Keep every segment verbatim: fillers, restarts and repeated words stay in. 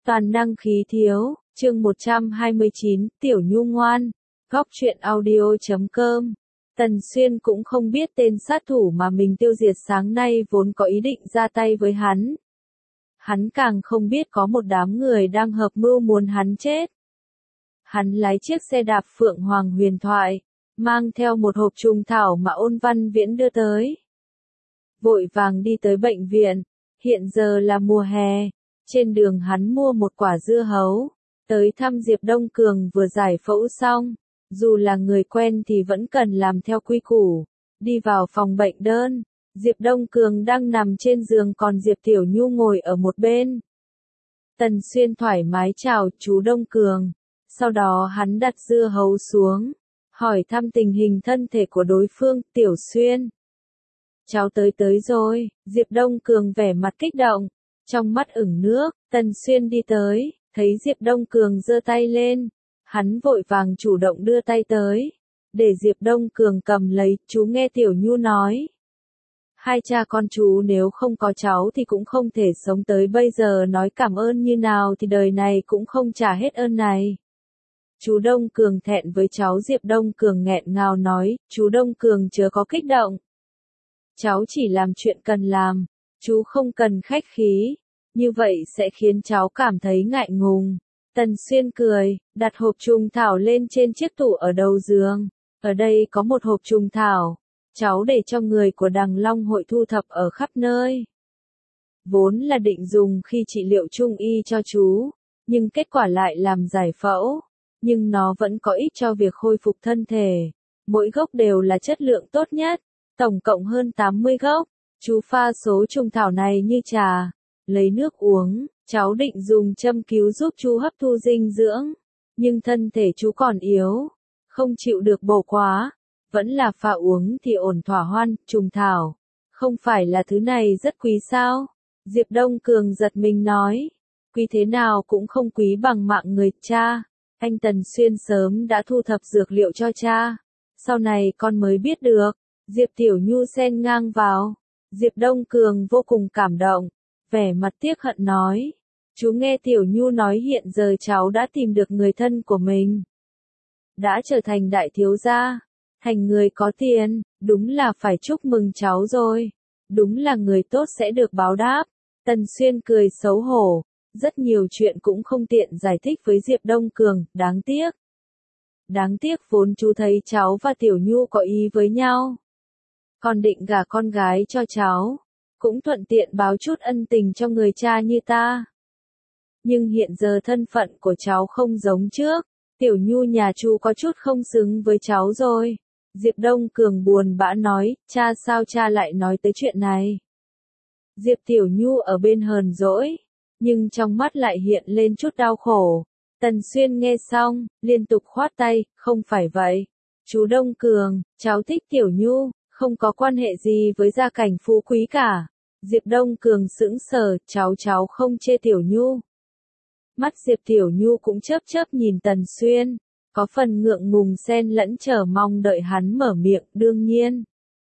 Toàn năng khí thiếu, chương một trăm hai mươi chín, Tiểu Nhu ngoan, góc truyện audio chấm com. Tần Xuyên cũng không biết tên sát thủ mà mình tiêu diệt sáng nay vốn có ý định ra tay với hắn. Hắn càng không biết có một đám người đang hợp mưu muốn hắn chết. Hắn lái chiếc xe đạp Phượng Hoàng huyền thoại, mang theo một hộp trùng thảo mà Ôn Văn Viễn đưa tới. Vội vàng đi tới bệnh viện, hiện giờ là mùa hè. Trên đường hắn mua một quả dưa hấu, tới thăm Diệp Đông Cường vừa giải phẫu xong, dù là người quen thì vẫn cần làm theo quy củ. Đi vào phòng bệnh đơn, Diệp Đông Cường đang nằm trên giường còn Diệp Tiểu Nhu ngồi ở một bên. Tần Xuyên thoải mái chào chú Đông Cường, sau đó hắn đặt dưa hấu xuống, hỏi thăm tình hình thân thể của đối phương. Tiểu Xuyên, cháu tới tới rồi. Diệp Đông Cường vẻ mặt kích động, trong mắt ửng nước. Tần Xuyên đi tới, thấy Diệp Đông Cường giơ tay lên, hắn vội vàng chủ động đưa tay tới, để Diệp Đông Cường cầm lấy. Chú nghe Tiểu Nhu nói, hai cha con chú nếu không có cháu thì cũng không thể sống tới bây giờ, nói cảm ơn như nào thì đời này cũng không trả hết ơn này. Chú Đông Cường thẹn với cháu. Diệp Đông Cường nghẹn ngào nói, chú Đông Cường chớ có kích động. Cháu chỉ làm chuyện cần làm, chú không cần khách khí, như vậy sẽ khiến cháu cảm thấy ngại ngùng. Tần Xuyên cười, đặt hộp trùng thảo lên trên chiếc tủ ở đầu giường. Ở đây có một hộp trùng thảo, cháu để cho người của Đằng Long hội thu thập ở khắp nơi. Vốn là định dùng khi trị liệu trung y cho chú, nhưng kết quả lại làm giải phẫu, nhưng nó vẫn có ích cho việc khôi phục thân thể. Mỗi gốc đều là chất lượng tốt nhất, tổng cộng hơn tám mươi gốc. Chú pha số trùng thảo này như trà, lấy nước uống. Cháu định dùng châm cứu giúp chú hấp thu dinh dưỡng, nhưng thân thể chú còn yếu, không chịu được bổ quá, vẫn là pha uống thì ổn thỏa hoan. Trùng thảo, không phải là thứ này rất quý sao? Diệp Đông Cường giật mình nói, quý thế nào cũng không quý bằng mạng người. Cha, anh Tần Xuyên sớm đã thu thập dược liệu cho cha, sau này con mới biết được. Diệp Tiểu Nhu xen ngang vào. Diệp Đông Cường vô cùng cảm động, vẻ mặt tiếc hận nói, chú nghe Tiểu Nhu nói hiện giờ cháu đã tìm được người thân của mình, đã trở thành đại thiếu gia, thành người có tiền, đúng là phải chúc mừng cháu rồi, đúng là người tốt sẽ được báo đáp. Tần Xuyên cười xấu hổ, rất nhiều chuyện cũng không tiện giải thích với Diệp Đông Cường. Đáng tiếc, đáng tiếc vốn chú thấy cháu và Tiểu Nhu có ý với nhau, còn định gả con gái cho cháu, cũng thuận tiện báo chút ân tình cho người cha như ta. Nhưng hiện giờ thân phận của cháu không giống trước, Tiểu Nhu nhà chú có chút không xứng với cháu rồi. Diệp Đông Cường buồn bã nói, cha sao cha lại nói tới chuyện này? Diệp Tiểu Nhu ở bên hờn dỗi, nhưng trong mắt lại hiện lên chút đau khổ. Tần Xuyên nghe xong, liên tục khoát tay, không phải vậy. Chú Đông Cường, cháu thích Tiểu Nhu, không có quan hệ gì với gia cảnh phú quý cả. Diệp Đông Cường sững sờ, cháu cháu không chê Tiểu Nhu. Mắt Diệp Tiểu Nhu cũng chớp chớp nhìn Tần Xuyên, có phần ngượng ngùng xen lẫn chờ mong đợi hắn mở miệng. Đương nhiên,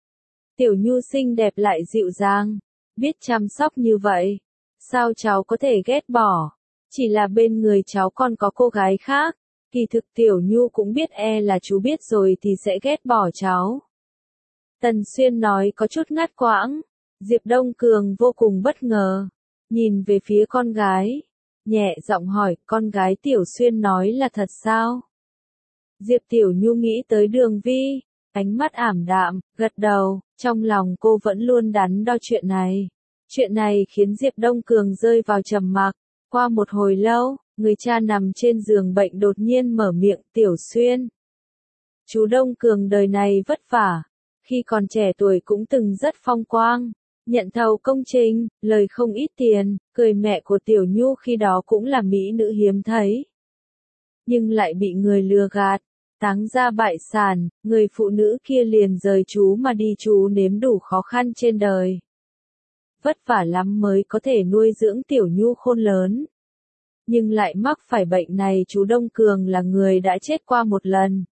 Tiểu Nhu xinh đẹp lại dịu dàng, biết chăm sóc như vậy, sao cháu có thể ghét bỏ? Chỉ là bên người cháu còn có cô gái khác, kỳ thực Tiểu Nhu cũng biết, e là chú biết rồi thì sẽ ghét bỏ cháu. Tần Xuyên nói có chút ngắt quãng. Diệp Đông Cường vô cùng bất ngờ, nhìn về phía con gái, nhẹ giọng hỏi, con gái Tiểu Xuyên nói là thật sao? Diệp Tiểu Nhu nghĩ tới Đường Vi, ánh mắt ảm đạm, gật đầu, trong lòng cô vẫn luôn đắn đo chuyện này. Chuyện này khiến Diệp Đông Cường rơi vào trầm mặc. Qua một hồi lâu, người cha nằm trên giường bệnh đột nhiên mở miệng, Tiểu Xuyên, chú Đông Cường đời này vất vả, khi còn trẻ tuổi cũng từng rất phong quang, nhận thầu công trình, lời không ít tiền. Cười mẹ của Tiểu Nhu khi đó cũng là mỹ nữ hiếm thấy, nhưng lại bị người lừa gạt, táng ra bại sản. Người phụ nữ kia liền rời chú mà đi. Chú nếm đủ khó khăn trên đời, vất vả lắm mới có thể nuôi dưỡng Tiểu Nhu khôn lớn, nhưng lại mắc phải bệnh này. Chú Đông Cường là người đã chết qua một lần,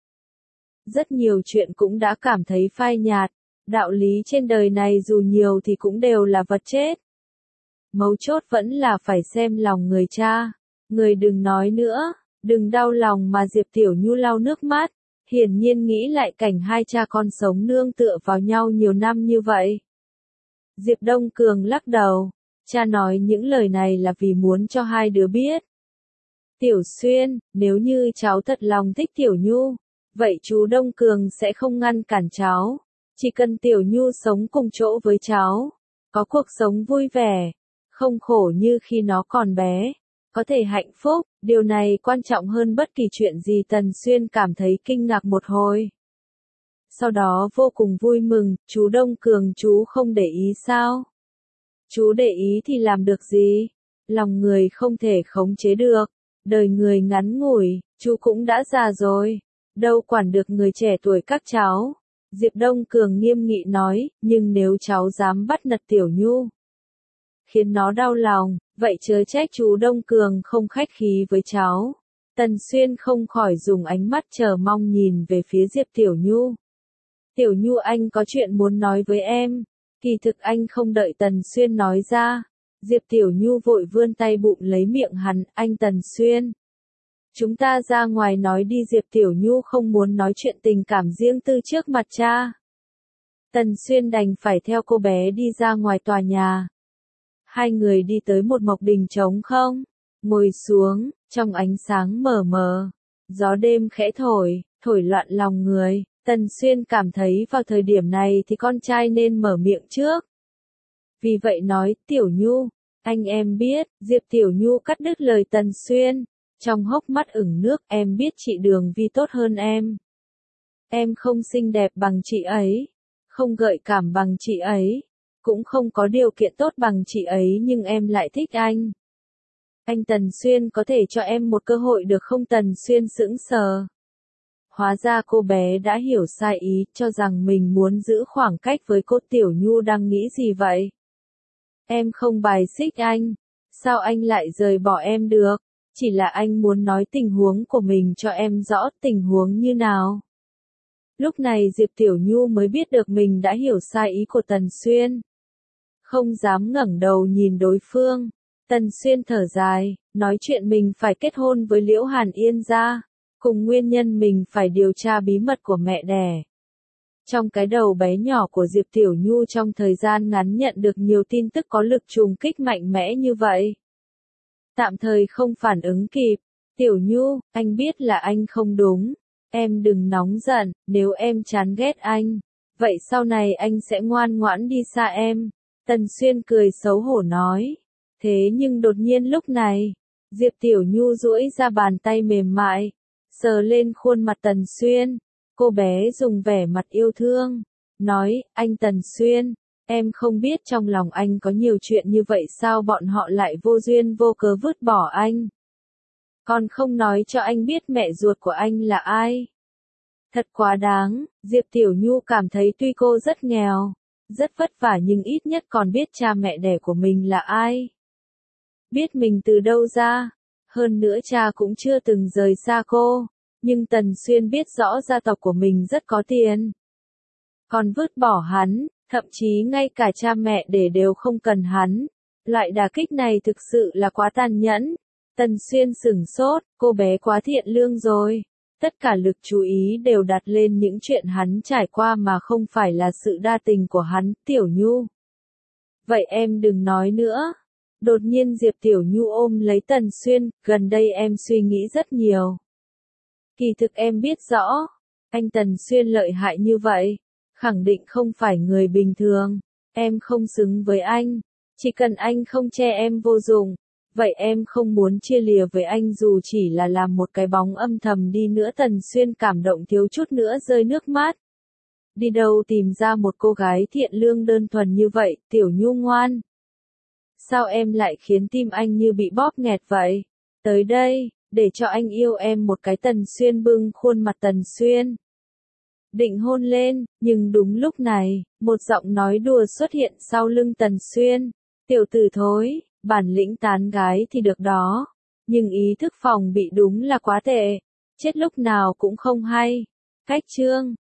rất nhiều chuyện cũng đã cảm thấy phai nhạt. Đạo lý trên đời này dù nhiều thì cũng đều là vật chết, mấu chốt vẫn là phải xem lòng người cha. Người đừng nói nữa, đừng đau lòng mà Diệp Tiểu Nhu lau nước mắt, hiển nhiên nghĩ lại cảnh hai cha con sống nương tựa vào nhau nhiều năm như vậy. Diệp Đông Cường lắc đầu, cha nói những lời này là vì muốn cho hai đứa biết. Tiểu Xuyên, nếu như cháu thật lòng thích Tiểu Nhu, vậy chú Đông Cường sẽ không ngăn cản cháu, chỉ cần Tiểu Nhu sống cùng chỗ với cháu, có cuộc sống vui vẻ, không khổ như khi nó còn bé, có thể hạnh phúc, điều này quan trọng hơn bất kỳ chuyện gì. Tần Xuyên cảm thấy kinh ngạc một hồi. Sau đó vô cùng vui mừng, chú Đông Cường chú không để ý sao? Chú để ý thì làm được gì? Lòng người không thể khống chế được, đời người ngắn ngủi, chú cũng đã già rồi, đâu quản được người trẻ tuổi các cháu. Diệp Đông Cường nghiêm nghị nói, nhưng nếu cháu dám bắt nạt Tiểu Nhu, khiến nó đau lòng, vậy chớ trách chú Đông Cường không khách khí với cháu. Tần Xuyên không khỏi dùng ánh mắt chờ mong nhìn về phía Diệp Tiểu Nhu. Tiểu Nhu, anh có chuyện muốn nói với em. Kỳ thực anh không đợi Tần Xuyên nói ra. Diệp Tiểu Nhu vội vươn tay bụng lấy miệng hắn, anh Tần Xuyên. Chúng ta ra ngoài nói đi. Diệp Tiểu Nhu không muốn nói chuyện tình cảm riêng tư trước mặt cha. Tần Xuyên đành phải theo cô bé đi ra ngoài tòa nhà. Hai người đi tới một mộc đình trống không, ngồi xuống, trong ánh sáng mờ mờ, gió đêm khẽ thổi, thổi loạn lòng người. Tần Xuyên cảm thấy vào thời điểm này thì con trai nên mở miệng trước. Vì vậy nói, Tiểu Nhu, anh em biết. Diệp Tiểu Nhu cắt đứt lời Tần Xuyên, trong hốc mắt ửng nước, em biết chị Đường Vi tốt hơn em. Em không xinh đẹp bằng chị ấy, không gợi cảm bằng chị ấy, cũng không có điều kiện tốt bằng chị ấy, nhưng em lại thích anh. Anh Tần Xuyên có thể cho em một cơ hội được không? Tần Xuyên sững sờ. Hóa ra cô bé đã hiểu sai ý, cho rằng mình muốn giữ khoảng cách với cô. Tiểu Nhu đang nghĩ gì vậy? Em không bài xích anh, sao anh lại rời bỏ em được? Chỉ là anh muốn nói tình huống của mình cho em rõ. Tình huống như nào? Lúc này Diệp Tiểu Nhu mới biết được mình đã hiểu sai ý của Tần Xuyên. Không dám ngẩng đầu nhìn đối phương. Tần Xuyên thở dài, nói chuyện mình phải kết hôn với Liễu Hàn Yên ra, cùng nguyên nhân mình phải điều tra bí mật của mẹ đẻ. Trong cái đầu bé nhỏ của Diệp Tiểu Nhu trong thời gian ngắn nhận được nhiều tin tức có lực trùng kích mạnh mẽ như vậy. Tạm thời không phản ứng kịp. Tiểu Nhu, anh biết là anh không đúng. Em đừng nóng giận, nếu em chán ghét anh, vậy sau này anh sẽ ngoan ngoãn đi xa em. Tần Xuyên cười xấu hổ nói. Thế nhưng đột nhiên lúc này, Diệp Tiểu Nhu duỗi ra bàn tay mềm mại, sờ lên khuôn mặt Tần Xuyên. Cô bé dùng vẻ mặt yêu thương, nói, anh Tần Xuyên, em không biết trong lòng anh có nhiều chuyện như vậy sao? Bọn họ lại vô duyên vô cớ vứt bỏ anh. Còn không nói cho anh biết mẹ ruột của anh là ai. Thật quá đáng. Diệp Tiểu Nhu cảm thấy tuy cô rất nghèo, rất vất vả, nhưng ít nhất còn biết cha mẹ đẻ của mình là ai. Biết mình từ đâu ra. Hơn nữa cha cũng chưa từng rời xa cô. Nhưng Tần Xuyên biết rõ gia tộc của mình rất có tiền. Còn vứt bỏ hắn, thậm chí ngay cả cha mẹ đẻ đều không cần hắn. Loại đả kích này thực sự là quá tàn nhẫn. Tần Xuyên sửng sốt, cô bé quá thiện lương rồi. Tất cả lực chú ý đều đặt lên những chuyện hắn trải qua mà không phải là sự đa tình của hắn. Tiểu Nhu, vậy em đừng nói nữa. Đột nhiên Diệp Tiểu Nhu ôm lấy Tần Xuyên, gần đây em suy nghĩ rất nhiều. Kỳ thực em biết rõ, anh Tần Xuyên lợi hại như vậy, khẳng định không phải người bình thường. Em không xứng với anh, chỉ cần anh không che em vô dụng. Vậy em không muốn chia lìa với anh dù chỉ là làm một cái bóng âm thầm đi nữa. Tần Xuyên cảm động thiếu chút nữa rơi nước mắt. Đi đâu tìm ra một cô gái thiện lương đơn thuần như vậy? Tiểu Nhu ngoan, sao em lại khiến tim anh như bị bóp nghẹt vậy? Tới đây, để cho anh yêu em một cái. Tần Xuyên bưng khuôn mặt Tần Xuyên, định hôn lên, nhưng đúng lúc này, một giọng nói đùa xuất hiện sau lưng Tần Xuyên. Tiểu tử thối, bản lĩnh tán gái thì được đó, nhưng ý thức phòng bị đúng là quá tệ, chết lúc nào cũng không hay. Cách chương